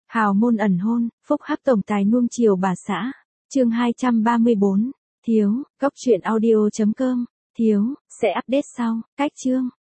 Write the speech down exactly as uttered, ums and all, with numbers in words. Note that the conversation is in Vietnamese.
Hào môn ẩn hôn, phúc hắc tổng tài nuông chiều bà xã. Chương hai trăm ba mươi bốn. Thiếu, góc truyện audio chấm com. Thiếu, sẽ update sau. Cách chương.